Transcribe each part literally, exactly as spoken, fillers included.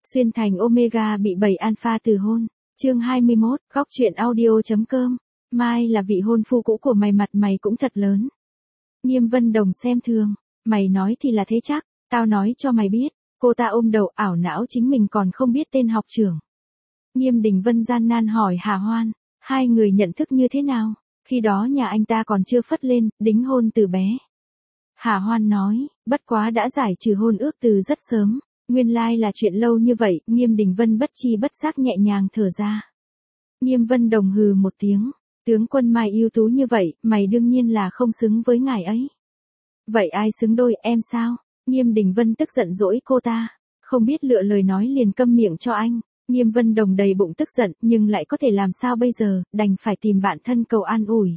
Xuyên thành Omega bị bảy alpha từ hôn. Chương hai mươi mốt, góc truyện audio.com. Mai là vị hôn phu cũ của mày, mặt mày cũng thật lớn. Nghiêm Vân Đồng xem thường. Mày nói thì là thế chắc, tao nói cho mày biết. Cô ta ôm đầu ảo não chính mình còn không biết tên học trưởng. Nghiêm Đình Vân gian nan hỏi Hà Hoan, hai người nhận thức như thế nào? Khi đó nhà anh ta còn chưa phất lên, đính hôn từ bé. Hà Hoan nói, bất quá đã giải trừ hôn ước từ rất sớm. Nguyên lai là chuyện lâu như vậy. Nghiêm Đình Vân bất chi bất giác nhẹ nhàng thở ra. Nghiêm Vân Đồng hừ một tiếng, tướng quân Mai ưu tú như vậy, mày đương nhiên là không xứng với ngài ấy. Vậy ai xứng đôi, em sao? Nghiêm Đình Vân tức giận dỗi cô ta, không biết lựa lời nói liền câm miệng cho anh. Nghiêm Vân Đồng đầy bụng tức giận, nhưng lại có thể làm sao bây giờ, đành phải tìm bạn thân cầu an ủi.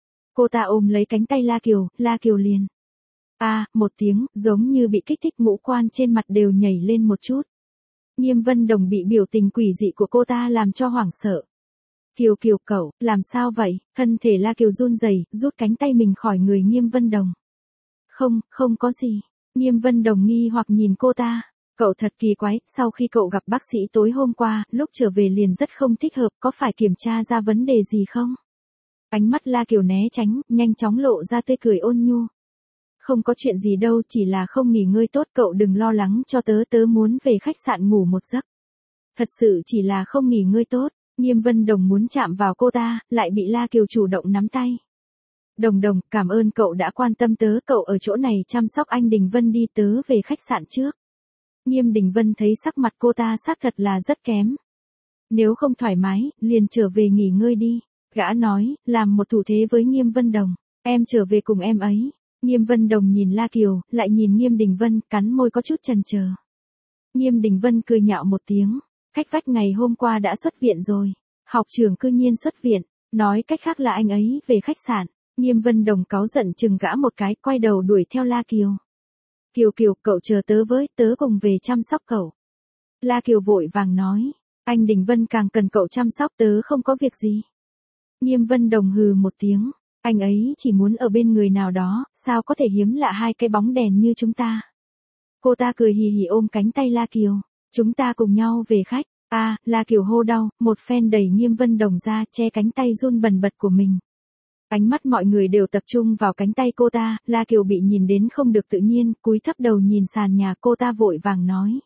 Cô ta ôm lấy cánh tay La Kiều, La Kiều liền. A, à, một tiếng, giống như bị kích thích, ngũ quan trên mặt đều nhảy lên một chút. Nghiêm Vân Đồng bị biểu tình quỷ dị của cô ta làm cho hoảng sợ. Kiều Kiều cậu, làm sao vậy? Thân thể La Kiều run rẩy, rút cánh tay mình khỏi người Nghiêm Vân Đồng. Không, không có gì. Nghiêm Vân Đồng nghi hoặc nhìn cô ta. Cậu thật kỳ quái, sau khi cậu gặp bác sĩ tối hôm qua, lúc trở về liền rất không thích hợp, có phải kiểm tra ra vấn đề gì không? Ánh mắt La Kiều né tránh, nhanh chóng lộ ra tươi cười ôn nhu. Không có chuyện gì đâu, chỉ là không nghỉ ngơi tốt, cậu đừng lo lắng cho tớ, tớ muốn về khách sạn ngủ một giấc. Thật sự chỉ là không nghỉ ngơi tốt. Nghiêm Vân Đồng muốn chạm vào cô ta, lại bị La Kiều chủ động nắm tay. Đồng Đồng, cảm ơn cậu đã quan tâm tớ, cậu ở chỗ này chăm sóc anh Đình Vân đi, tớ về khách sạn trước. Nghiêm Đình Vân thấy sắc mặt cô ta xác thật là rất kém. Nếu không thoải mái, liền trở về nghỉ ngơi đi. Gã nói, làm một thủ thế với Nghiêm Vân Đồng. Em trở về cùng em ấy. Nghiêm Vân Đồng nhìn La Kiều, lại nhìn Nghiêm Đình Vân, cắn môi có chút chần chờ. Nghiêm Đình Vân cười nhạo một tiếng. Cách vách ngày hôm qua đã xuất viện rồi. Học trưởng cư nhiên xuất viện. Nói cách khác là anh ấy về khách sạn. Nghiêm Vân Đồng cáu giận chừng gã một cái, quay đầu đuổi theo La Kiều. Kiều Kiều, cậu chờ tớ với, tớ cùng về chăm sóc cậu. La Kiều vội vàng nói. Anh Đình Vân càng cần cậu chăm sóc, tớ không có việc gì. Nghiêm Vân Đồng hừ một tiếng. Anh ấy chỉ muốn ở bên người nào đó, sao có thể hiếm lạ hai cái bóng đèn như chúng ta. Cô ta cười hì hì ôm cánh tay La Kiều. Chúng ta cùng nhau về khách. A, à, La Kiều hô đau, một phen đẩy Nghiêm Vân Đồng ra, che cánh tay run bần bật của mình. Ánh mắt mọi người đều tập trung vào cánh tay cô ta, La Kiều bị nhìn đến không được tự nhiên, cúi thấp đầu nhìn sàn nhà, cô ta vội vàng nói.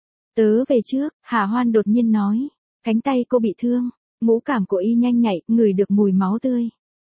Tớ về trước. Hà Hoan đột nhiên nói. Cánh tay cô bị thương, ngũ cảm của y nhanh nhạy, ngửi được mùi máu tươi.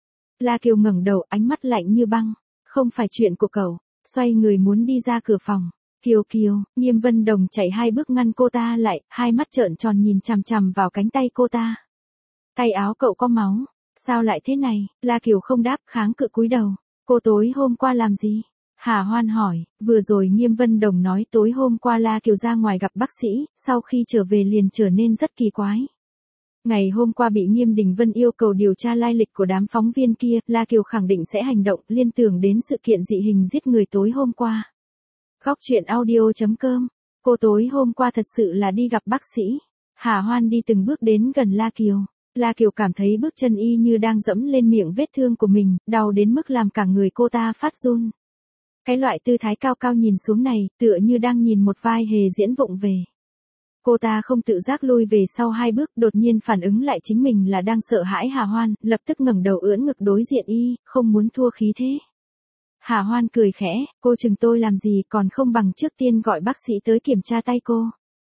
La Kiều ngẩng đầu, ánh mắt lạnh như băng. Không phải chuyện của cậu. Xoay người muốn đi ra cửa phòng. Kiều Kiều, Nghiêm Vân Đồng chạy hai bước ngăn cô ta lại, hai mắt trợn tròn nhìn chằm chằm vào cánh tay cô ta. Tay áo cậu có máu. Sao lại thế này? La Kiều không đáp, kháng cự cúi đầu. Cô tối hôm qua làm gì? Hà Hoan hỏi. Vừa rồi Nghiêm Vân Đồng nói tối hôm qua La Kiều ra ngoài gặp bác sĩ, sau khi trở về liền trở nên rất kỳ quái. Ngày hôm qua bị Nghiêm Đình Vân yêu cầu điều tra lai lịch của đám phóng viên kia, La Kiều khẳng định sẽ hành động, liên tưởng đến sự kiện dị hình giết người tối hôm qua. Góc truyện audio.com. Cô tối hôm qua thật sự là đi gặp bác sĩ. Hà Hoan đi từng bước đến gần La Kiều. La Kiều cảm thấy bước chân y như đang dẫm lên miệng vết thương của mình, đau đến mức làm cả người cô ta phát run. Cái loại tư thái cao cao nhìn xuống này, tựa như đang nhìn một vai hề diễn vụng về. Cô ta không tự giác lui về sau hai bước, đột nhiên phản ứng lại chính mình là đang sợ hãi Hà Hoan, lập tức ngẩng đầu ưỡn ngực đối diện y, không muốn thua khí thế. Hà Hoan cười khẽ, cô chừng tôi làm gì, còn không bằng trước tiên gọi bác sĩ tới kiểm tra tay cô.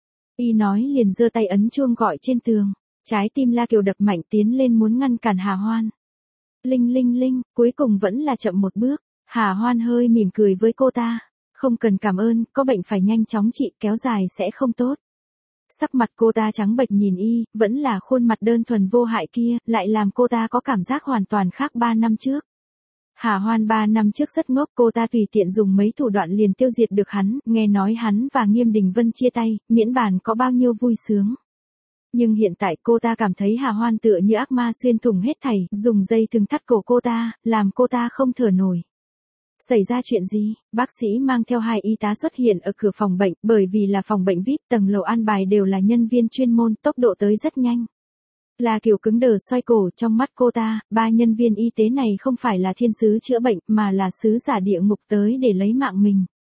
Y nói liền giơ tay ấn chuông gọi trên tường. Trái tim La Kiều đập mạnh, tiến lên muốn ngăn cản Hà Hoan. Linh linh linh, cuối cùng vẫn là chậm một bước. Hà Hoan hơi mỉm cười với cô ta. Không cần cảm ơn, có bệnh phải nhanh chóng trị, kéo dài sẽ không tốt. Sắc mặt cô ta trắng bệch nhìn y, vẫn là khuôn mặt đơn thuần vô hại kia, lại làm cô ta có cảm giác hoàn toàn khác ba năm trước. Hà Hoan ba năm trước rất ngốc, cô ta tùy tiện dùng mấy thủ đoạn liền tiêu diệt được hắn, nghe nói hắn và Nghiêm Đình Vân chia tay, miễn bàn có bao nhiêu vui sướng. Nhưng hiện tại cô ta cảm thấy Hà Hoan tựa như ác ma xuyên thủng hết thảy, dùng dây thừng thắt cổ cô ta, làm cô ta không thở nổi. Xảy ra chuyện gì? Bác sĩ mang theo hai y tá xuất hiện ở cửa phòng bệnh, bởi vì là phòng bệnh vi ai pi, tầng lầu an bài đều là nhân viên chuyên môn, tốc độ tới rất nhanh. La Kiều cứng đờ xoay cổ, trong mắt cô ta, ba nhân viên y tế này không phải là thiên sứ chữa bệnh, mà là sứ giả địa ngục tới để lấy mạng mình.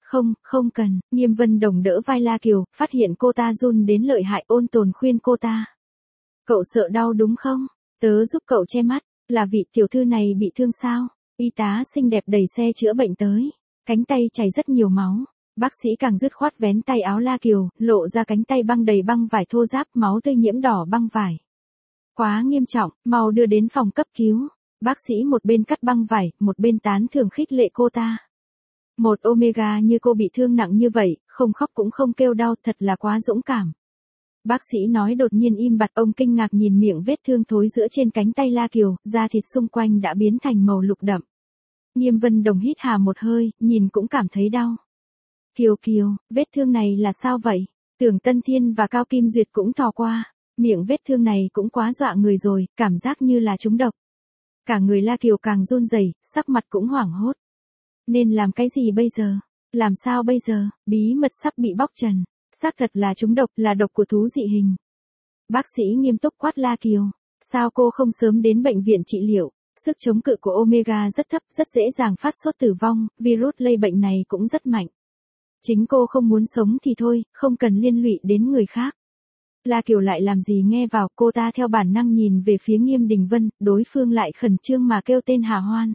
Không, không cần, Nghiêm Vân Đồng đỡ vai La Kiều, phát hiện cô ta run đến lợi hại, ôn tồn khuyên cô ta. Cậu sợ đau đúng không? Tớ giúp cậu che mắt, là vị tiểu thư này bị thương sao? Y tá xinh đẹp đẩy xe chữa bệnh tới, cánh tay chảy rất nhiều máu. Bác sĩ càng dứt khoát vén tay áo La Kiều, lộ ra cánh tay băng đầy băng vải thô ráp, máu tươi nhiễm đỏ băng vải. Quá nghiêm trọng, mau đưa đến phòng cấp cứu. Bác sĩ một bên cắt băng vải, một bên tán thưởng khích lệ cô ta. Một Omega như cô bị thương nặng như vậy, không khóc cũng không kêu đau, thật là quá dũng cảm. Bác sĩ nói đột nhiên im bặt, ông kinh ngạc nhìn miệng vết thương thối giữa trên cánh tay La Kiều, da thịt xung quanh đã biến thành màu lục đậm. Nghiêm Vân Đồng hít hà một hơi, nhìn cũng cảm thấy đau. Kiều Kiều, vết thương này là sao vậy? Tưởng Tân Thiên và Cao Kim Duyệt cũng thò qua, miệng vết thương này cũng quá dọa người rồi, cảm giác như là trúng độc. Cả người La Kiều càng run rẩy, sắc mặt cũng hoảng hốt. Nên làm cái gì bây giờ? Làm sao bây giờ? Bí mật sắp bị bóc trần. Xác thật là trúng độc, là độc của thú dị hình. Bác sĩ nghiêm túc quát La Kiều. Sao cô không sớm đến bệnh viện trị liệu? Sức chống cự của Omega rất thấp, rất dễ dàng phát sốt tử vong, virus lây bệnh này cũng rất mạnh. Chính cô không muốn sống thì thôi, không cần liên lụy đến người khác. La Kiều lại làm gì nghe vào, cô ta theo bản năng nhìn về phía Nghiêm Đình Vân, đối phương lại khẩn trương mà kêu tên Hà Hoan.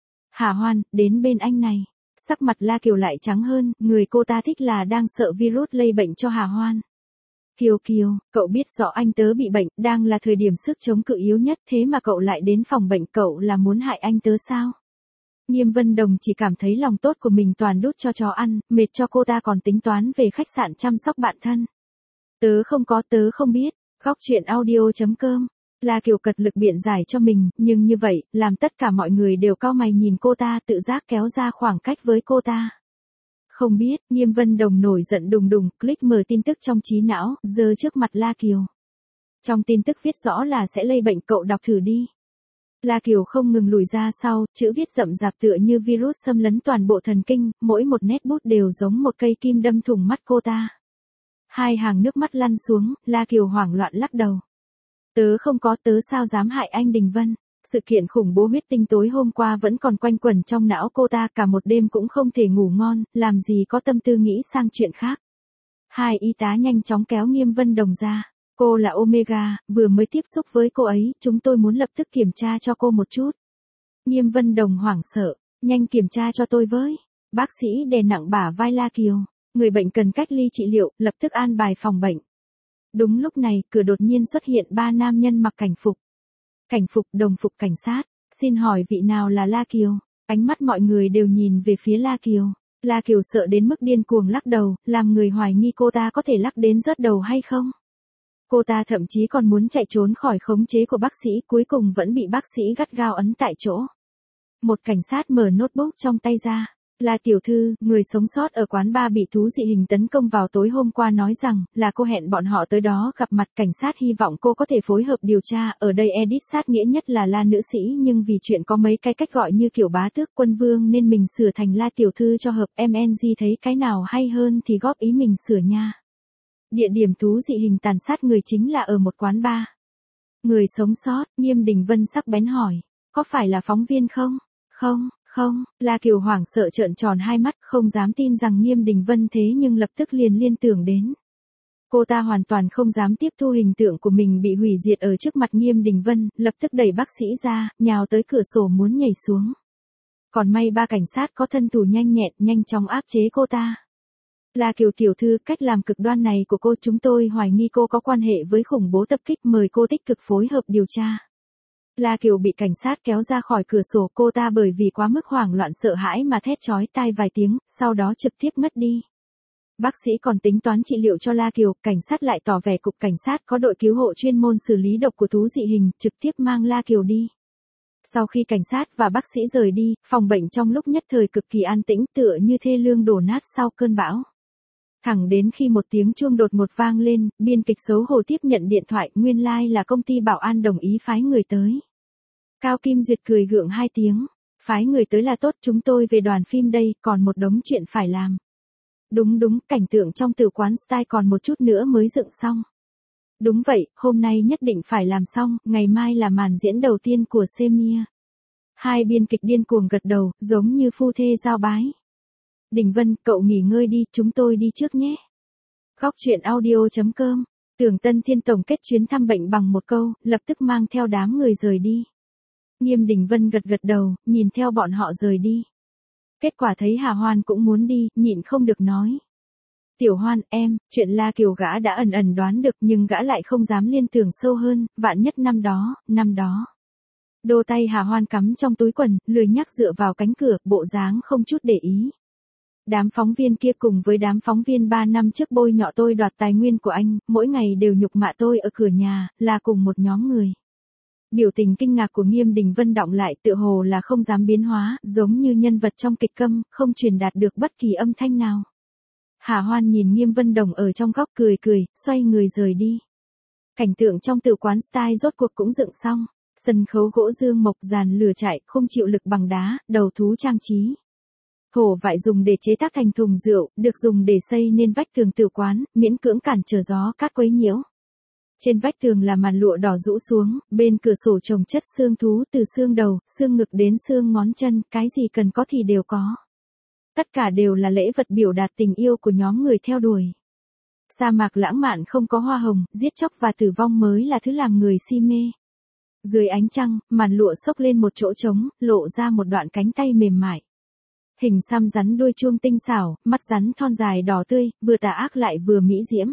Hà Hoan, đến bên anh này. Sắc mặt La Kiều lại trắng hơn, người cô ta thích là đang sợ virus lây bệnh cho Hà Hoan. Kiều Kiều, cậu biết rõ anh tớ bị bệnh, đang là thời điểm sức chống cự yếu nhất, thế mà cậu lại đến phòng bệnh, cậu là muốn hại anh tớ sao? Nghiêm Vân Đồng chỉ cảm thấy lòng tốt của mình toàn đút cho chó ăn, mệt cho cô ta còn tính toán về khách sạn chăm sóc bạn thân. Tớ không có, tớ không biết. Góc truyện audio chấm com. La Kiều cật lực biện giải cho mình, nhưng như vậy, làm tất cả mọi người đều cau mày nhìn cô ta, tự giác kéo ra khoảng cách với cô ta. Không biết, Nghiêm Vân Đồng nổi giận đùng đùng, click mở tin tức trong trí não, giơ trước mặt La Kiều. Trong tin tức viết rõ là sẽ lây bệnh, cậu đọc thử đi. La Kiều không ngừng lùi ra sau, chữ viết rậm rạp tựa như virus xâm lấn toàn bộ thần kinh, mỗi một nét bút đều giống một cây kim đâm thủng mắt cô ta. Hai hàng nước mắt lăn xuống, La Kiều hoảng loạn lắc đầu. Tớ không có, tớ sao dám hại anh Đình Vân. Sự kiện khủng bố huyết tinh tối hôm qua vẫn còn quanh quẩn trong não cô ta, cả một đêm cũng không thể ngủ ngon, làm gì có tâm tư nghĩ sang chuyện khác. Hai y tá nhanh chóng kéo Nghiêm Vân Đồng ra. Cô là Omega, vừa mới tiếp xúc với cô ấy, chúng tôi muốn lập tức kiểm tra cho cô một chút. Nghiêm Vân Đồng hoảng sợ, nhanh kiểm tra cho tôi với. Bác sĩ đè nặng bả vai La Kiều. Người bệnh cần cách ly trị liệu, lập tức an bài phòng bệnh. Đúng lúc này, cửa đột nhiên xuất hiện ba nam nhân mặc cảnh phục. Cảnh phục, đồng phục cảnh sát. Xin hỏi vị nào là La Kiều? Ánh mắt mọi người đều nhìn về phía La Kiều. La Kiều sợ đến mức điên cuồng lắc đầu, làm người hoài nghi cô ta có thể lắc đến rớt đầu hay không. Cô ta thậm chí còn muốn chạy trốn khỏi khống chế của bác sĩ, cuối cùng vẫn bị bác sĩ gắt gao ấn tại chỗ. Một cảnh sát mở notebook trong tay ra. Là tiểu thư, người sống sót ở quán bar bị thú dị hình tấn công vào tối hôm qua nói rằng, là cô hẹn bọn họ tới đó gặp mặt, cảnh sát hy vọng cô có thể phối hợp điều tra, ở đây edit sát nghĩa nhất là La nữ sĩ, nhưng vì chuyện có mấy cái cách gọi như kiểu bá tước quân vương nên mình sửa thành La tiểu thư cho hợp, em en giê thấy cái nào hay hơn thì góp ý mình sửa nha. Địa điểm thú dị hình tàn sát người chính là ở một quán bar. Người sống sót, Nghiêm Đình Vân sắc bén hỏi, có phải là phóng viên không? Không. Không, La Kiều hoảng sợ trợn tròn hai mắt, không dám tin rằng Nghiêm Đình Vân thế nhưng lập tức liền liên tưởng đến. Cô ta hoàn toàn không dám tiếp thu hình tượng của mình bị hủy diệt ở trước mặt Nghiêm Đình Vân, lập tức đẩy bác sĩ ra, nhào tới cửa sổ muốn nhảy xuống. Còn may ba cảnh sát có thân thủ nhanh nhẹn, nhanh chóng áp chế cô ta. La Kiều tiểu thư, cách làm cực đoan này của cô, chúng tôi hoài nghi cô có quan hệ với khủng bố tập kích, mời cô tích cực phối hợp điều tra. La Kiều bị cảnh sát kéo ra khỏi cửa sổ, cô ta bởi vì quá mức hoảng loạn sợ hãi mà thét chói tai vài tiếng, sau đó trực tiếp ngất đi. Bác sĩ còn tính toán trị liệu cho La Kiều, cảnh sát lại tỏ vẻ cục cảnh sát có đội cứu hộ chuyên môn xử lý độc của thú dị hình, trực tiếp mang La Kiều đi. Sau khi cảnh sát và bác sĩ rời đi, phòng bệnh trong lúc nhất thời cực kỳ an tĩnh, tựa như thê lương đổ nát sau cơn bão. Thẳng đến khi một tiếng chuông đột ngột vang lên, biên kịch xấu hổ tiếp nhận điện thoại, nguyên lai like là công ty bảo an đồng ý phái người tới. Cao Kim Duyệt cười gượng hai tiếng, phái người tới là tốt, chúng tôi về đoàn phim đây, còn một đống chuyện phải làm. Đúng đúng, cảnh tượng trong tử quán style còn một chút nữa mới dựng xong. Đúng vậy, hôm nay nhất định phải làm xong, ngày mai là màn diễn đầu tiên của Semia. Hai biên kịch điên cuồng gật đầu, giống như phu thê giao bái. Đình Vân, cậu nghỉ ngơi đi, chúng tôi đi trước nhé. Góc chuyện audio.com. Tưởng Tân Thiên tổng kết chuyến thăm bệnh bằng một câu, lập tức mang theo đám người rời đi. Nghiêm Đình Vân gật gật đầu, nhìn theo bọn họ rời đi. Kết quả thấy Hà Hoan cũng muốn đi, nhịn không được nói. Tiểu Hoan, em, chuyện La Kiều gã đã ẩn ẩn đoán được nhưng gã lại không dám liên tưởng sâu hơn, vạn nhất năm đó, năm đó. Đôi tay Hà Hoan cắm trong túi quần, lười nhác dựa vào cánh cửa, bộ dáng không chút để ý. Đám phóng viên kia cùng với đám phóng viên ba năm trước bôi nhọ tôi đoạt tài nguyên của anh, mỗi ngày đều nhục mạ tôi ở cửa nhà, là cùng một nhóm người. Biểu tình kinh ngạc của Nghiêm Đình Vân đọng lại tựa hồ là không dám biến hóa, giống như nhân vật trong kịch câm, không truyền đạt được bất kỳ âm thanh nào. Hà Hoan nhìn Nghiêm Vân Đồng ở trong góc cười cười, xoay người rời đi. Cảnh tượng trong tử quán style rốt cuộc cũng dựng xong. Sân khấu gỗ dương mộc, dàn lửa trại, không chịu lực bằng đá, đầu thú trang trí. Thổ vải dùng để chế tác thành thùng rượu, được dùng để xây nên vách tường tử quán, miễn cưỡng cản trở gió cát quấy nhiễu. Trên vách tường là màn lụa đỏ rũ xuống, bên cửa sổ trồng chất xương thú từ xương đầu, xương ngực đến xương ngón chân, cái gì cần có thì đều có. Tất cả đều là lễ vật biểu đạt tình yêu của nhóm người theo đuổi. Sa mạc lãng mạn không có hoa hồng, giết chóc và tử vong mới là thứ làm người si mê. Dưới ánh trăng, màn lụa xốc lên một chỗ trống, lộ ra một đoạn cánh tay mềm mại. Hình xăm rắn đuôi chuông tinh xảo, mắt rắn thon dài đỏ tươi, vừa tà ác lại vừa mỹ diễm.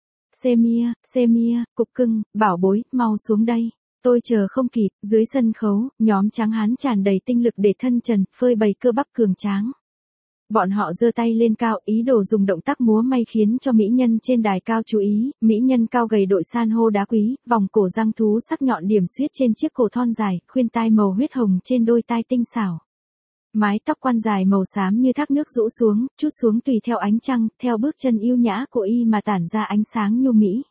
Semia, Semia, cục cưng, bảo bối, mau xuống đây. Tôi chờ không kịp, dưới sân khấu, nhóm tráng hán tràn đầy tinh lực để thân trần, phơi bày cơ bắp cường tráng. Bọn họ giơ tay lên cao, ý đồ dùng động tác múa may khiến cho mỹ nhân trên đài cao chú ý, mỹ nhân cao gầy đội san hô đá quý, vòng cổ răng thú sắc nhọn điểm xuyết trên chiếc cổ thon dài, khuyên tai màu huyết hồng trên đôi tai tinh xảo. Mái tóc quan dài màu xám như thác nước rũ xuống, chút xuống tùy theo ánh trăng, theo bước chân yêu nhã của y mà tản ra ánh sáng nhu mỹ.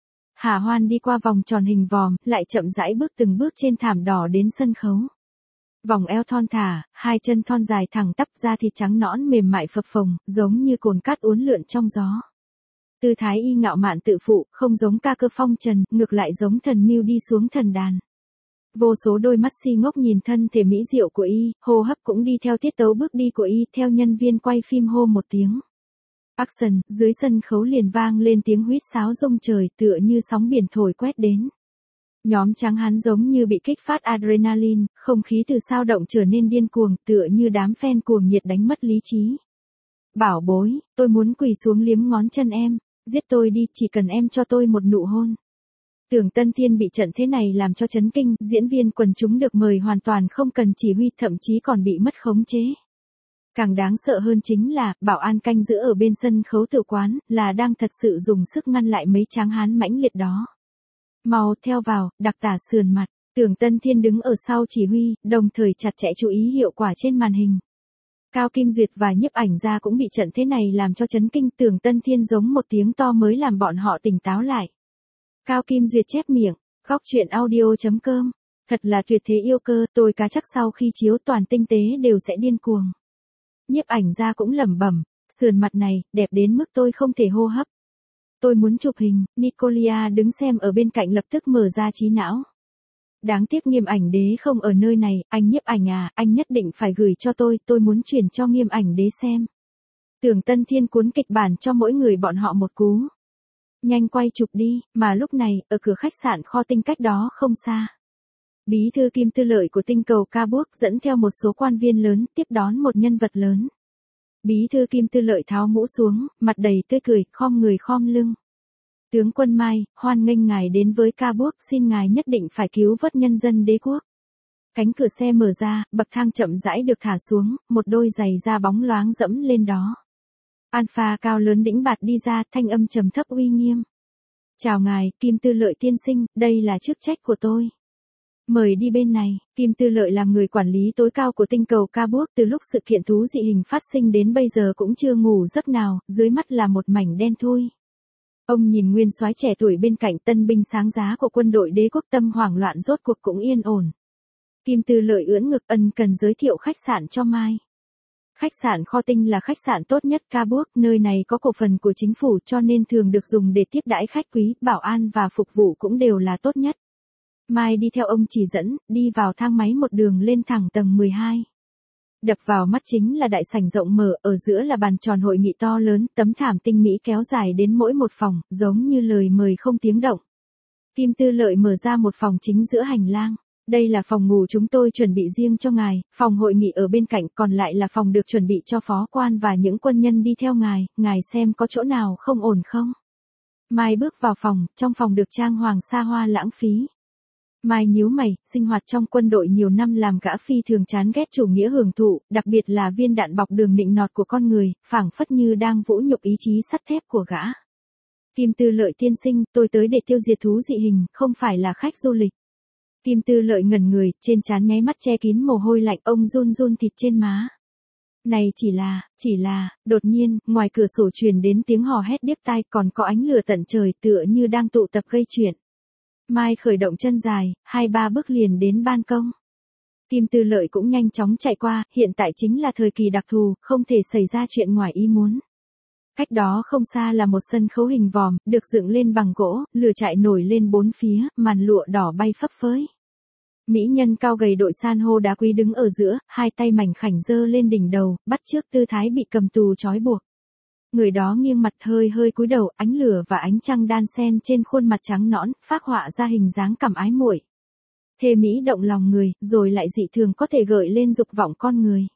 Hà Hoan đi qua vòng tròn hình vòm, lại chậm rãi bước từng bước trên thảm đỏ đến sân khấu. Vòng eo thon thả, hai chân thon dài thẳng tắp, da thịt trắng nõn mềm mại phập phồng, giống như cồn cát uốn lượn trong gió. Tư thái y ngạo mạn tự phụ, không giống ca cơ phong trần, ngược lại giống thần mưu đi xuống thần đàn. Vô số đôi mắt si ngốc nhìn thân thể mỹ diệu của y, hô hấp cũng đi theo tiết tấu bước đi của y, theo nhân viên quay phim hô một tiếng. Action, dưới sân khấu liền vang lên tiếng huýt sáo rung trời tựa như sóng biển thổi quét đến. Nhóm tráng hán giống như bị kích phát adrenaline, không khí từ sao động trở nên điên cuồng, tựa như đám fan cuồng nhiệt đánh mất lý trí. Bảo bối, tôi muốn quỳ xuống liếm ngón chân em, giết tôi đi, chỉ cần em cho tôi một nụ hôn. Tưởng Tân Thiên bị trận thế này làm cho chấn kinh, diễn viên quần chúng được mời hoàn toàn không cần chỉ huy, thậm chí còn bị mất khống chế. Càng đáng sợ hơn chính là, bảo an canh giữ ở bên sân khấu tử quán, là đang thật sự dùng sức ngăn lại mấy tráng hán mãnh liệt đó. Mau theo vào, đặc tả sườn mặt, Tưởng Tân Thiên đứng ở sau chỉ huy, đồng thời chặt chẽ chú ý hiệu quả trên màn hình. Cao Kim Duyệt và nhiếp ảnh gia cũng bị trận thế này làm cho chấn kinh, Tưởng Tân Thiên giống một tiếng to mới làm bọn họ tỉnh táo lại. Cao Kim Duyệt chép miệng, góc chuyện audio.com, thật là tuyệt thế yêu cơ, tôi cá chắc sau khi chiếu toàn tinh tế đều sẽ điên cuồng. Nhiếp ảnh gia cũng lẩm bẩm, sườn mặt này, đẹp đến mức tôi không thể hô hấp. Tôi muốn chụp hình, Nicolia đứng xem ở bên cạnh lập tức mở ra trí não. Đáng tiếc Nghiêm ảnh đế không ở nơi này, anh nhiếp ảnh à, anh nhất định phải gửi cho tôi, tôi muốn chuyển cho Nghiêm ảnh đế xem. Tưởng Tân Thiên cuốn kịch bản cho mỗi người bọn họ một cú. Nhanh quay chụp đi, mà lúc này, ở cửa khách sạn Kho Tinh cách đó không xa. Bí thư Kim Tư Lợi của tinh cầu Ca Buốc dẫn theo một số quan viên lớn, tiếp đón một nhân vật lớn. Bí thư Kim Tư Lợi tháo mũ xuống, mặt đầy tươi cười, khom người khom lưng. Tướng quân Mai, hoan nghênh ngài đến với Ca Buốc, xin ngài nhất định phải cứu vớt nhân dân đế quốc. Cánh cửa xe mở ra, bậc thang chậm rãi được thả xuống, một đôi giày da bóng loáng dẫm lên đó. Alpha cao lớn đĩnh bạt đi ra, thanh âm trầm thấp uy nghiêm. Chào ngài, Kim Tư Lợi tiên sinh, đây là chức trách của tôi. Mời đi bên này, Kim Tư Lợi làm người quản lý tối cao của tinh cầu Ca Buốc, từ lúc sự kiện thú dị hình phát sinh đến bây giờ cũng chưa ngủ giấc nào, dưới mắt là một mảnh đen thui. Ông nhìn nguyên soái trẻ tuổi bên cạnh, tân binh sáng giá của quân đội đế quốc, tâm hoảng loạn rốt cuộc cũng yên ổn. Kim Tư Lợi ưỡn ngực, ân cần giới thiệu khách sạn cho Mai. Khách sạn Kho Tinh là khách sạn tốt nhất Ca Buốc, nơi này có cổ phần của chính phủ cho nên thường được dùng để tiếp đãi khách quý, bảo an và phục vụ cũng đều là tốt nhất. Mai đi theo ông chỉ dẫn, đi vào thang máy một đường lên thẳng tầng mười hai. Đập vào mắt chính là đại sảnh rộng mở, ở giữa là bàn tròn hội nghị to lớn, tấm thảm tinh mỹ kéo dài đến mỗi một phòng, giống như lời mời không tiếng động. Kim Tư Lợi mở ra một phòng chính giữa hành lang. Đây là phòng ngủ chúng tôi chuẩn bị riêng cho ngài, phòng hội nghị ở bên cạnh, còn lại là phòng được chuẩn bị cho phó quan và những quân nhân đi theo ngài, ngài xem có chỗ nào không ổn không? Mai bước vào phòng, trong phòng được trang hoàng xa hoa lãng phí. Mai nhíu mày, sinh hoạt trong quân đội nhiều năm làm gã phi thường chán ghét chủ nghĩa hưởng thụ, đặc biệt là viên đạn bọc đường nịnh nọt của con người, phảng phất như đang vũ nhục ý chí sắt thép của gã. Kim Tư Lợi tiên sinh, tôi tới để tiêu diệt thú dị hình, không phải là khách du lịch. Kim Tư Lợi ngẩn người, trên trán nháy mắt che kín mồ hôi lạnh, ông run run thịt trên má. Này chỉ là, chỉ là, đột nhiên, ngoài cửa sổ truyền đến tiếng hò hét điếc tai, còn có ánh lửa tận trời tựa như đang tụ tập gây chuyện. Mai khởi động chân dài, hai ba bước liền đến ban công. Kim Tư Lợi cũng nhanh chóng chạy qua, hiện tại chính là thời kỳ đặc thù, không thể xảy ra chuyện ngoài ý muốn. Cách đó không xa là một sân khấu hình vòm, được dựng lên bằng gỗ, lửa trại nổi lên bốn phía, màn lụa đỏ bay phấp phới. Mỹ nhân cao gầy đội san hô đá quý đứng ở giữa, hai tay mảnh khảnh giơ lên đỉnh đầu, bắt chước tư thái bị cầm tù trói buộc. Người đó nghiêng mặt hơi hơi cúi đầu, ánh lửa và ánh trăng đan xen trên khuôn mặt trắng nõn, phác họa ra hình dáng cảm ái muội. Thê mỹ động lòng người, rồi lại dị thường có thể gợi lên dục vọng con người.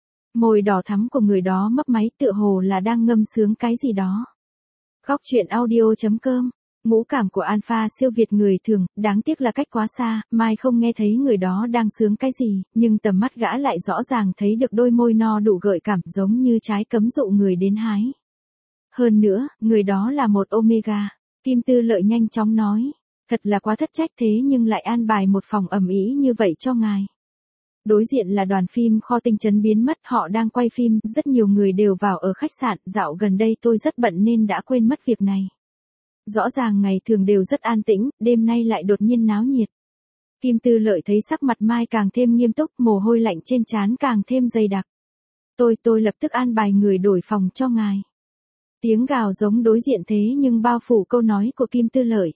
Môi đỏ thắm của người đó mấp máy tựa hồ là đang ngâm sướng cái gì đó. Góc truyện audio chấm com. Ngũ cảm của Alpha siêu việt người thường, đáng tiếc là cách quá xa, Mai không nghe thấy người đó đang sướng cái gì, nhưng tầm mắt gã lại rõ ràng thấy được đôi môi no đủ gợi cảm giống như trái cấm dụ người đến hái. Hơn nữa, người đó là một Omega. Kim Tư Lợi nhanh chóng nói, thật là quá thất trách thế nhưng lại an bài một phòng ẩm ý như vậy cho ngài. Đối diện là đoàn phim Kho Tinh Trấn biến mất, họ đang quay phim, rất nhiều người đều vào ở khách sạn, dạo gần đây tôi rất bận nên đã quên mất việc này. Rõ ràng ngày thường đều rất an tĩnh, đêm nay lại đột nhiên náo nhiệt. Kim Tư Lợi thấy sắc mặt Mai càng thêm nghiêm túc, mồ hôi lạnh trên trán càng thêm dày đặc. Tôi, tôi lập tức an bài người đổi phòng cho ngài. Tiếng gào giống đối diện thế nhưng bao phủ câu nói của Kim Tư Lợi.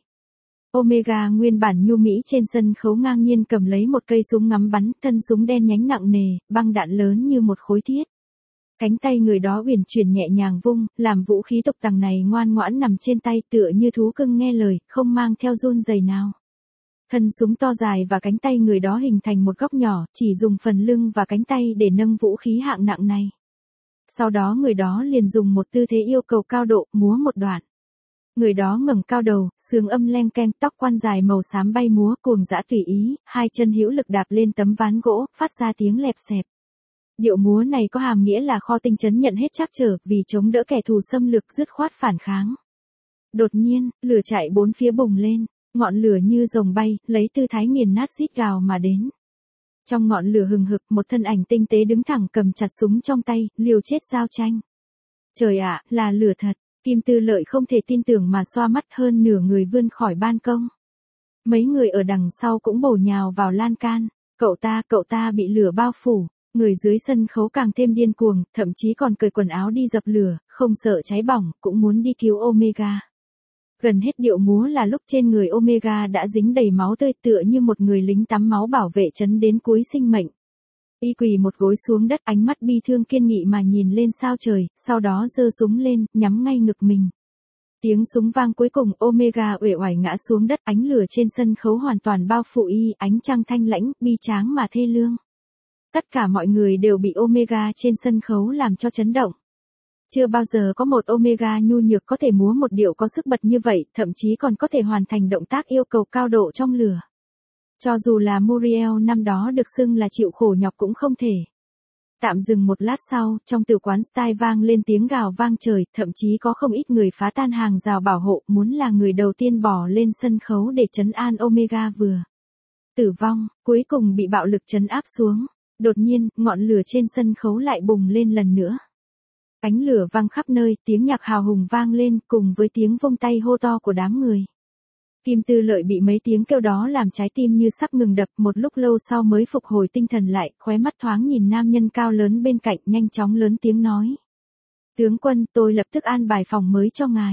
Omega nguyên bản nhu mỹ trên sân khấu ngang nhiên cầm lấy một cây súng ngắm bắn, thân súng đen nhánh nặng nề, băng đạn lớn như một khối thiết. Cánh tay người đó uyển chuyển nhẹ nhàng vung, làm vũ khí tục tằng này ngoan ngoãn nằm trên tay tựa như thú cưng nghe lời, không mang theo run rẩy nào. Thân súng to dài và cánh tay người đó hình thành một góc nhỏ, chỉ dùng phần lưng và cánh tay để nâng vũ khí hạng nặng này. Sau đó người đó liền dùng một tư thế yêu cầu cao độ, múa một đoạn. Người đó ngẩng cao đầu, sườn âm leng keng, tóc quan dài màu xám bay múa cuồng dã tùy ý, hai chân hữu lực đạp lên tấm ván gỗ, phát ra tiếng lẹp xẹp. Điệu múa này có hàm nghĩa là Kho Tinh Trấn nhận hết trắc trở, vì chống đỡ kẻ thù xâm lược dứt khoát phản kháng. Đột nhiên, lửa chạy bốn phía bùng lên, ngọn lửa như rồng bay, lấy tư thái nghiền nát rít gào mà đến. Trong ngọn lửa hừng hực, một thân ảnh tinh tế đứng thẳng cầm chặt súng trong tay, liều chết giao tranh. Trời ạ, là lửa thật. Kim Tư Lợi không thể tin tưởng mà xoa mắt, hơn nửa người vươn khỏi ban công. Mấy người ở đằng sau cũng bổ nhào vào lan can. Cậu ta, cậu ta bị lửa bao phủ. Người dưới sân khấu càng thêm điên cuồng, thậm chí còn cởi quần áo đi dập lửa, không sợ cháy bỏng, cũng muốn đi cứu Omega. Gần hết điệu múa là lúc trên người Omega đã dính đầy máu tươi tựa như một người lính tắm máu bảo vệ trấn đến cuối sinh mệnh. Y quỳ một gối xuống đất, ánh mắt bi thương kiên nghị mà nhìn lên sao trời, sau đó giơ súng lên, nhắm ngay ngực mình. Tiếng súng vang cuối cùng, Omega uể oải ngã xuống đất, ánh lửa trên sân khấu hoàn toàn bao phủ y, ánh trăng thanh lãnh, bi tráng mà thê lương. Tất cả mọi người đều bị Omega trên sân khấu làm cho chấn động. Chưa bao giờ có một Omega nhu nhược có thể múa một điệu có sức bật như vậy, thậm chí còn có thể hoàn thành động tác yêu cầu cao độ trong lửa. Cho dù là Muriel năm đó được xưng là chịu khổ nhọc cũng không thể. Tạm dừng một lát sau, trong tử quán style vang lên tiếng gào vang trời, thậm chí có không ít người phá tan hàng rào bảo hộ, muốn là người đầu tiên bỏ lên sân khấu để trấn an Omega vừa tử vong, cuối cùng bị bạo lực trấn áp xuống. Đột nhiên, ngọn lửa trên sân khấu lại bùng lên lần nữa. Ánh lửa vang khắp nơi, tiếng nhạc hào hùng vang lên cùng với tiếng vung tay hô to của đám người. Kim Tư Lợi bị mấy tiếng kêu đó làm trái tim như sắp ngừng đập, một lúc lâu sau mới phục hồi tinh thần lại, khóe mắt thoáng nhìn nam nhân cao lớn bên cạnh, nhanh chóng lớn tiếng nói. Tướng quân, tôi lập tức an bài phòng mới cho ngài.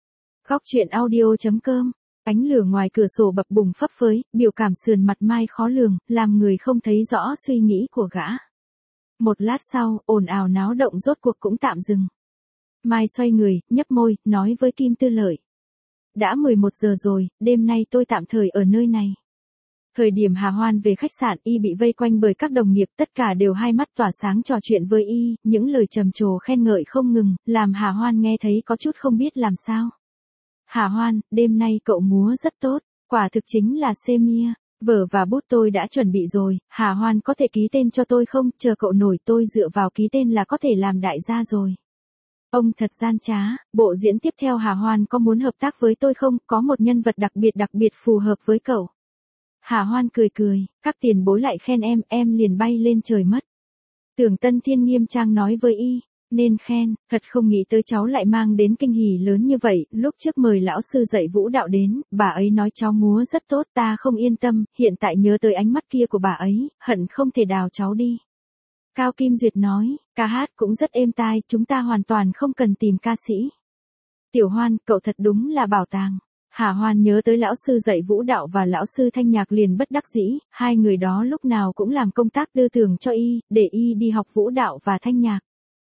Góc truyện audio chấm com. Ánh lửa ngoài cửa sổ bập bùng phấp phới, biểu cảm sườn mặt Mai khó lường, làm người không thấy rõ suy nghĩ của gã. Một lát sau, ồn ào náo động rốt cuộc cũng tạm dừng. Mai xoay người, nhấp môi, nói với Kim Tư Lợi. Đã mười một giờ rồi, đêm nay tôi tạm thời ở nơi này. Thời điểm Hà Hoan về khách sạn, y bị vây quanh bởi các đồng nghiệp, tất cả đều hai mắt tỏa sáng trò chuyện với y, những lời trầm trồ khen ngợi không ngừng, làm Hà Hoan nghe thấy có chút không biết làm sao. Hà Hoan, đêm nay cậu múa rất tốt, quả thực chính là Semia. Vở và bút tôi đã chuẩn bị rồi, Hà Hoan có thể ký tên cho tôi không, chờ cậu nổi tôi dựa vào ký tên là có thể làm đại gia rồi. Ông thật gian trá, bộ diễn tiếp theo Hà Hoan có muốn hợp tác với tôi không, có một nhân vật đặc biệt đặc biệt phù hợp với cậu. Hà Hoan cười cười, các tiền bối lại khen em, em liền bay lên trời mất. Tưởng Tân Thiên nghiêm trang nói với y, nên khen, thật không nghĩ tới cháu lại mang đến kinh hỉ lớn như vậy, lúc trước mời lão sư dạy vũ đạo đến, bà ấy nói cháu múa rất tốt, ta không yên tâm, hiện tại nhớ tới ánh mắt kia của bà ấy, hận không thể đào cháu đi. Cao Kim Duyệt nói, ca hát cũng rất êm tai, chúng ta hoàn toàn không cần tìm ca sĩ. Tiểu Hoan, cậu thật đúng là bảo tàng. Hà Hoan nhớ tới lão sư dạy vũ đạo và lão sư thanh nhạc liền bất đắc dĩ, hai người đó lúc nào cũng làm công tác tư tưởng cho y, để y đi học vũ đạo và thanh nhạc.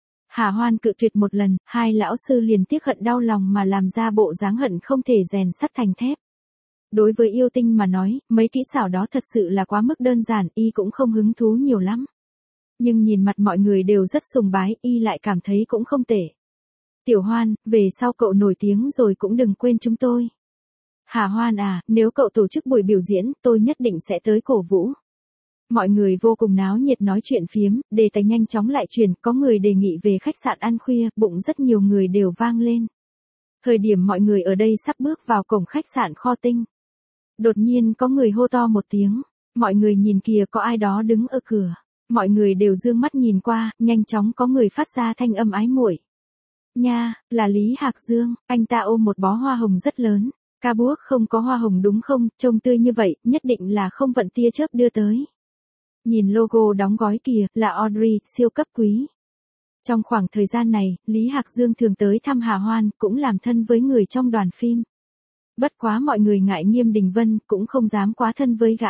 Hà Hoan cự tuyệt một lần, hai lão sư liền tiếc hận đau lòng mà làm ra bộ dáng hận không thể rèn sắt thành thép. Đối với yêu tinh mà nói, mấy kỹ xảo đó thật sự là quá mức đơn giản, y cũng không hứng thú nhiều lắm. Nhưng nhìn mặt mọi người đều rất sùng bái, y lại cảm thấy cũng không tệ. Tiểu Hoan, về sau cậu nổi tiếng rồi cũng đừng quên chúng tôi. Hà Hoan à, nếu cậu tổ chức buổi biểu diễn, tôi nhất định sẽ tới cổ vũ. Mọi người vô cùng náo nhiệt nói chuyện phiếm, đề tài nhanh chóng lại truyền, có người đề nghị về khách sạn ăn khuya, bụng rất nhiều người đều vang lên. Thời điểm mọi người ở đây sắp bước vào cổng khách sạn Kho Tinh. Đột nhiên có người hô to một tiếng, mọi người nhìn kìa có ai đó đứng ở cửa. Mọi người đều dương mắt nhìn qua, nhanh chóng có người phát ra thanh âm ái muội. Nha, là Lý Hạc Dương, anh ta ôm một bó hoa hồng rất lớn. Ca Búa không có hoa hồng đúng không, trông tươi như vậy, nhất định là không vận tia chớp đưa tới. Nhìn logo đóng gói kìa, là Audrey, siêu cấp quý. Trong khoảng thời gian này, Lý Hạc Dương thường tới thăm Hà Hoan, cũng làm thân với người trong đoàn phim. Bất quá mọi người ngại Nghiêm Đình Vân, cũng không dám quá thân với gã.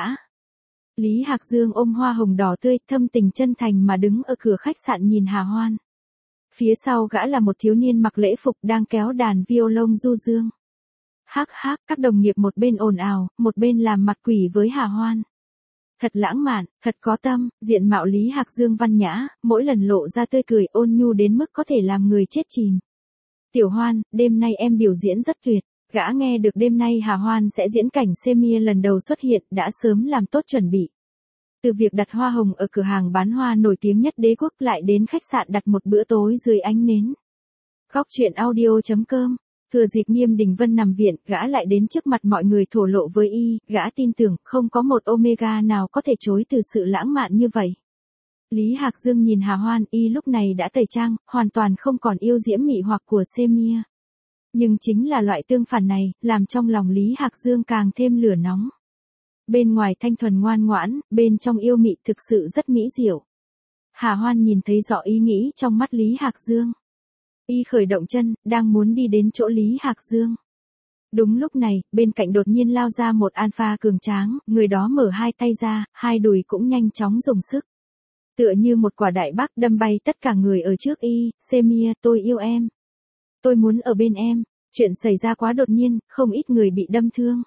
Lý Hạc Dương ôm hoa hồng đỏ tươi, thâm tình chân thành mà đứng ở cửa khách sạn nhìn Hà Hoan. Phía sau gã là một thiếu niên mặc lễ phục đang kéo đàn violon du dương. Hắc hắc, các đồng nghiệp một bên ồn ào, một bên làm mặt quỷ với Hà Hoan. Thật lãng mạn, thật có tâm, diện mạo Lý Hạc Dương văn nhã, mỗi lần lộ ra tươi cười ôn nhu đến mức có thể làm người chết chìm. Tiểu Hoan, đêm nay em biểu diễn rất tuyệt. Gã nghe được đêm nay Hà Hoan sẽ diễn cảnh Semia lần đầu xuất hiện, đã sớm làm tốt chuẩn bị. Từ việc đặt hoa hồng ở cửa hàng bán hoa nổi tiếng nhất đế quốc lại đến khách sạn đặt một bữa tối dưới ánh nến. Góc truyện audio chấm com. Thừa dịp Nghiêm Đình Vân nằm viện, gã lại đến trước mặt mọi người thổ lộ với y, gã tin tưởng không có một Omega nào có thể chối từ sự lãng mạn như vậy. Lý Hạc Dương nhìn Hà Hoan, y lúc này đã tẩy trang, hoàn toàn không còn yêu diễm mị hoặc của Semia. Nhưng chính là loại tương phản này, làm trong lòng Lý Hạc Dương càng thêm lửa nóng. Bên ngoài thanh thuần ngoan ngoãn, bên trong yêu mị thực sự rất mỹ diệu. Hà Hoan nhìn thấy rõ ý nghĩ trong mắt Lý Hạc Dương. Y khởi động chân, đang muốn đi đến chỗ Lý Hạc Dương. Đúng lúc này, bên cạnh đột nhiên lao ra một alpha cường tráng, người đó mở hai tay ra, hai đùi cũng nhanh chóng dùng sức. Tựa như một quả đại bác đâm bay tất cả người ở trước y, Semia, tôi yêu em. Tôi muốn ở bên em. Chuyện xảy ra quá đột nhiên, không ít người bị đâm thương.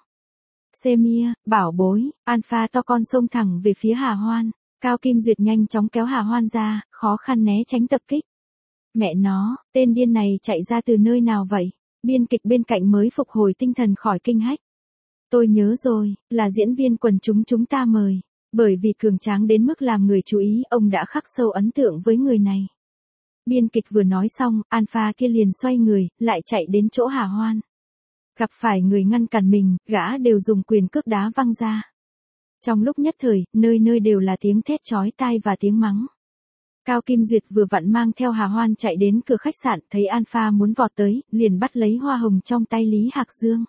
Semia, bảo bối, alpha to con xông thẳng về phía Hà Hoan. Cao Kim Duyệt nhanh chóng kéo Hà Hoan ra, khó khăn né tránh tập kích. Mẹ nó, tên điên này chạy ra từ nơi nào vậy? Biên kịch bên cạnh mới phục hồi tinh thần khỏi kinh hách. Tôi nhớ rồi, là diễn viên quần chúng chúng ta mời. Bởi vì cường tráng đến mức làm người chú ý, ông đã khắc sâu ấn tượng với người này. Biên kịch vừa nói xong, alpha kia liền xoay người, lại chạy đến chỗ Hà Hoan. Gặp phải người ngăn cản mình, gã đều dùng quyền cước đá văng ra. Trong lúc nhất thời, nơi nơi đều là tiếng thét chói tai và tiếng mắng. Cao Kim Duyệt vừa vặn mang theo Hà Hoan chạy đến cửa khách sạn, thấy alpha muốn vọt tới, liền bắt lấy hoa hồng trong tay Lý Hạc Dương.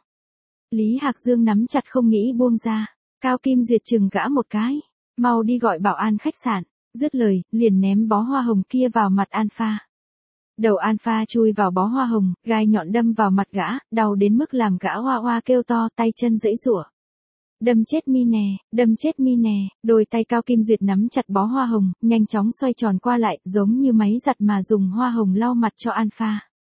Lý Hạc Dương nắm chặt không nghĩ buông ra. Cao Kim Duyệt chừng gã một cái. Mau đi gọi bảo an khách sạn. Dứt lời, liền ném bó hoa hồng kia vào mặt alpha. Đầu alpha chui vào bó hoa hồng, gai nhọn đâm vào mặt gã, đau đến mức làm gã hoa hoa kêu to, tay chân giãy giụa. Đâm chết mi nè, đâm chết mi nè, đôi tay Cao Kim Duyệt nắm chặt bó hoa hồng, nhanh chóng xoay tròn qua lại, giống như máy giặt mà dùng hoa hồng lau mặt cho Alpha.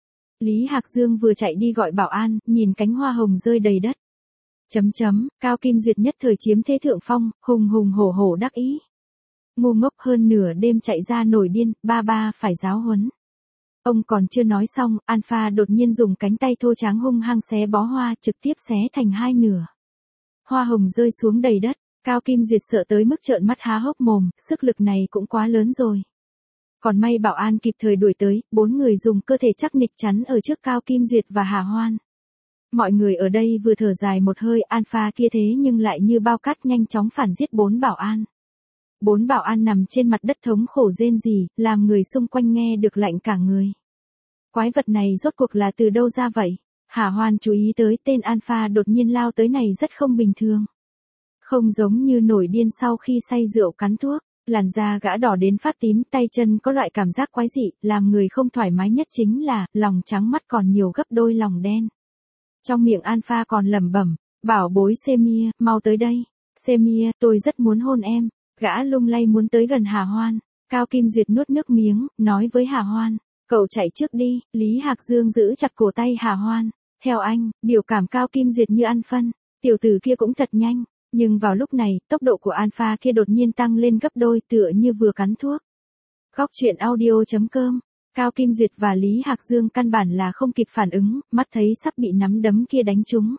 Lý Hạc Dương vừa chạy đi gọi bảo an, nhìn cánh hoa hồng rơi đầy đất. Chấm chấm, Cao Kim Duyệt nhất thời chiếm thế thượng phong, hùng hùng hổ hổ đắc ý. Ngu ngốc hơn nửa đêm chạy ra nổi điên, ba ba phải giáo huấn. Ông còn chưa nói xong, Alpha đột nhiên dùng cánh tay thô tráng hung hăng xé bó hoa, trực tiếp xé thành hai nửa. Hoa hồng rơi xuống đầy đất, Cao Kim Duyệt sợ tới mức trợn mắt há hốc mồm, sức lực này cũng quá lớn rồi. Còn may bảo an kịp thời đuổi tới, bốn người dùng cơ thể chắc nịch chắn ở trước Cao Kim Duyệt và Hà Hoan. Mọi người ở đây vừa thở dài một hơi, Alpha kia thế nhưng lại như bao cát nhanh chóng phản giết bốn bảo an. Bốn bảo an nằm trên mặt đất thống khổ rên rỉ, làm người xung quanh nghe được lạnh cả người. Quái vật này rốt cuộc là từ đâu ra vậy? Hà Hoan chú ý tới tên Alpha đột nhiên lao tới này rất không bình thường. Không giống như nổi điên sau khi say rượu cắn thuốc, làn da gã đỏ đến phát tím, tay chân có loại cảm giác quái dị, làm người không thoải mái nhất chính là, lòng trắng mắt còn nhiều gấp đôi lòng đen. Trong miệng Alpha còn lẩm bẩm, bảo bối Semia, mau tới đây. Semia, tôi rất muốn hôn em. Gã lung lay muốn tới gần Hà Hoan. Cao Kim Duyệt nuốt nước miếng, nói với Hà Hoan, cậu chạy trước đi. Lý Hạc Dương giữ chặt cổ tay Hà Hoan. Theo anh, biểu cảm Cao Kim Duyệt như ăn phân, tiểu tử kia cũng thật nhanh. Nhưng vào lúc này, tốc độ của Alpha kia đột nhiên tăng lên gấp đôi tựa như vừa cắn thuốc. Góc truyện audio chấm com. Cao Kim Duyệt và Lý Hạc Dương căn bản là không kịp phản ứng, mắt thấy sắp bị nắm đấm kia đánh trúng.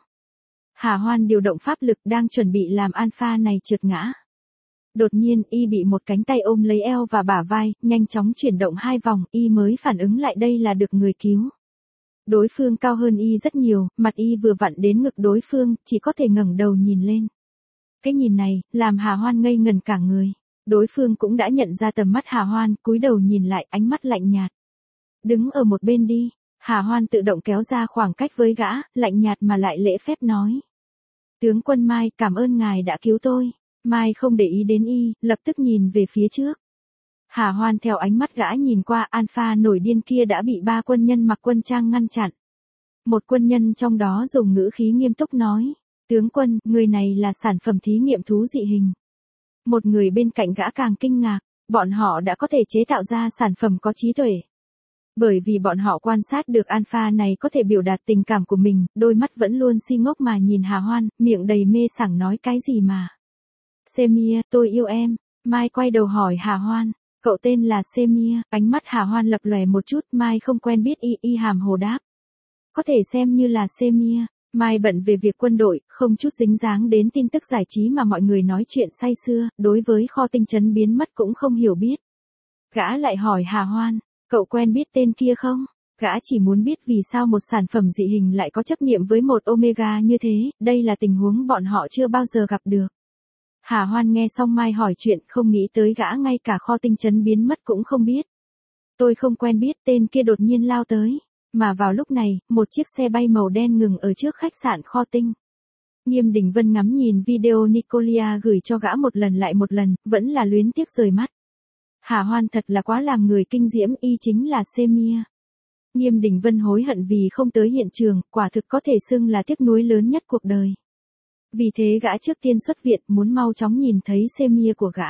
Hà Hoan điều động pháp lực đang chuẩn bị làm Alpha này trượt ngã. Đột nhiên y bị một cánh tay ôm lấy eo và bả vai, nhanh chóng chuyển động hai vòng, y mới phản ứng lại đây là được người cứu. Đối phương cao hơn y rất nhiều, mặt y vừa vặn đến ngực đối phương, chỉ có thể ngẩng đầu nhìn lên. Cái nhìn này, làm Hà Hoan ngây ngần cả người. Đối phương cũng đã nhận ra tầm mắt Hà Hoan, cúi đầu nhìn lại, ánh mắt lạnh nhạt. Đứng ở một bên đi. Hà Hoan tự động kéo ra khoảng cách với gã, lạnh nhạt mà lại lễ phép nói. Tướng quân Mai, cảm ơn ngài đã cứu tôi. Mai không để ý đến y, lập tức nhìn về phía trước. Hà Hoan theo ánh mắt gã nhìn qua, Alpha nổi điên kia đã bị ba quân nhân mặc quân trang ngăn chặn. Một quân nhân trong đó dùng ngữ khí nghiêm túc nói. Tướng quân, người này là sản phẩm thí nghiệm thú dị hình. Một người bên cạnh gã càng kinh ngạc, bọn họ đã có thể chế tạo ra sản phẩm có trí tuệ. Bởi vì bọn họ quan sát được Alpha này có thể biểu đạt tình cảm của mình, đôi mắt vẫn luôn si ngốc mà nhìn Hà Hoan, miệng đầy mê sảng nói cái gì mà. Semia, tôi yêu em. Mai quay đầu hỏi Hà Hoan, cậu tên là Semia, ánh mắt Hà Hoan lập lòe một chút, Mai không quen biết y, y hàm hồ đáp. Có thể xem như là Semia. Mai bận về việc quân đội, không chút dính dáng đến tin tức giải trí mà mọi người nói chuyện say sưa, đối với kho tinh trấn biến mất cũng không hiểu biết. Gã lại hỏi Hà Hoan, cậu quen biết tên kia không? Gã chỉ muốn biết vì sao một sản phẩm dị hình lại có chấp niệm với một Omega như thế, đây là tình huống bọn họ chưa bao giờ gặp được. Hà Hoan nghe xong Mai hỏi chuyện, không nghĩ tới gã ngay cả kho tinh trấn biến mất cũng không biết. Tôi không quen biết, tên kia đột nhiên lao tới. Mà vào lúc này, một chiếc xe bay màu đen ngừng ở trước khách sạn kho tinh. Nghiêm Đình Vân ngắm nhìn video Nicolia gửi cho gã một lần lại một lần, vẫn là luyến tiếc rời mắt. Hà Hoan thật là quá làm người kinh diễm, y chính là Semia. Nghiêm Đình Vân hối hận vì không tới hiện trường, quả thực có thể xưng là tiếc nuối lớn nhất cuộc đời. Vì thế gã trước tiên xuất viện, muốn mau chóng nhìn thấy Semia của gã.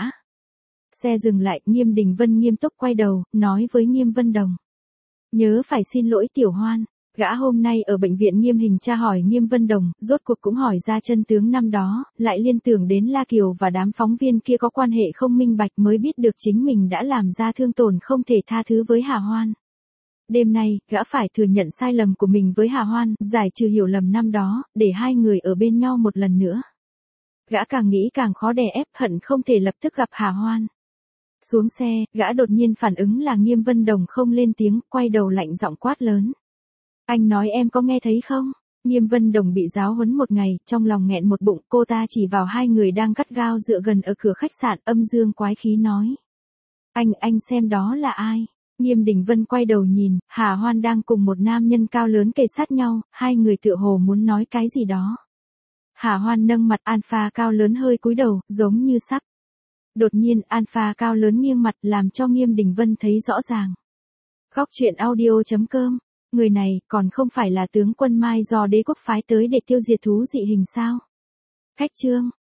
Xe dừng lại, Nghiêm Đình Vân nghiêm túc quay đầu, nói với Nghiêm Vân Đồng. Nhớ phải xin lỗi Tiểu Hoan. Gã hôm nay ở bệnh viện Nghiêm Hình tra hỏi Nghiêm Vân Đồng, rốt cuộc cũng hỏi ra chân tướng năm đó, lại liên tưởng đến La Kiều và đám phóng viên kia có quan hệ không minh bạch mới biết được chính mình đã làm ra thương tổn không thể tha thứ với Hà Hoan. Đêm nay, gã phải thừa nhận sai lầm của mình với Hà Hoan, giải trừ hiểu lầm năm đó, để hai người ở bên nhau một lần nữa. Gã càng nghĩ càng khó đè ép, hận không thể lập tức gặp Hà Hoan. Xuống xe, gã đột nhiên phản ứng là Nghiêm Vân Đồng không lên tiếng, quay đầu lạnh giọng quát lớn. Anh nói em có nghe thấy không? Nghiêm Vân Đồng bị giáo huấn một ngày, trong lòng nghẹn một bụng, cô ta chỉ vào hai người đang gắt gao dựa gần ở cửa khách sạn, âm dương quái khí nói. Anh, anh xem đó là ai? Nghiêm Đình Vân quay đầu nhìn, Hà Hoan đang cùng một nam nhân cao lớn kề sát nhau, hai người tựa hồ muốn nói cái gì đó. Hà Hoan nâng mặt, Alpha cao lớn hơi cúi đầu, giống như sắp. Đột nhiên, Alpha cao lớn nghiêng mặt làm cho Nghiêm Đình Vân thấy rõ ràng. Góc truyện audio chấm com, người này còn không phải là tướng quân Mai do đế quốc phái tới để tiêu diệt thú dị hình sao? Khách trương,